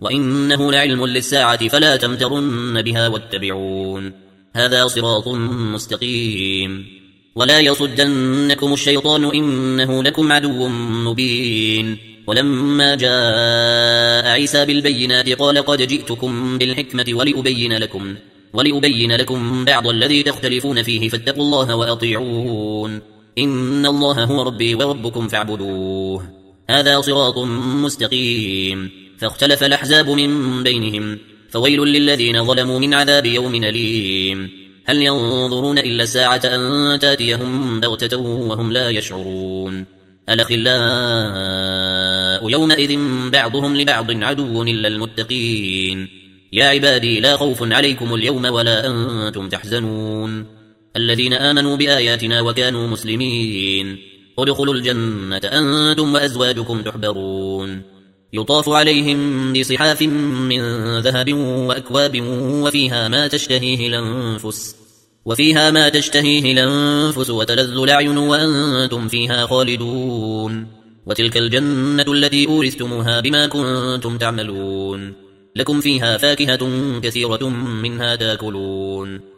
وإنه لعلم للساعة فلا تمترن بها واتبعون هذا صراط مستقيم ولا يصدنكم الشيطان إنه لكم عدو مبين ولما جاء عيسى بالبينات قال قد جئتكم بالحكمة ولأبين لكم بعض الذي تختلفون فيه فاتقوا الله وأطيعون إن الله هو ربي وربكم فاعبدوه هذا صراط مستقيم فاختلف الأحزاب من بينهم فويل للذين ظلموا من عذاب يوم أليم هل ينظرون إلا الساعة أن تاتيهم بغتة وهم لا يشعرون الأخلاء يومئذ بعضهم لبعض عدو إلا المتقين يا عبادي لا خوف عليكم اليوم ولا أنتم تحزنون الذين آمنوا بآياتنا وكانوا مسلمين ادخلوا الجنة أنتم وأزواجكم تحبرون يطاف عليهم بصحاف من ذهب وأكواب وفيها ما تشتهيه الأنفس وتلذ الأعين وأنتم فيها خالدون وتلك الجنة التي أورثتموها بما كنتم تعملون لكم فيها فاكهة كثيرة منها تاكلون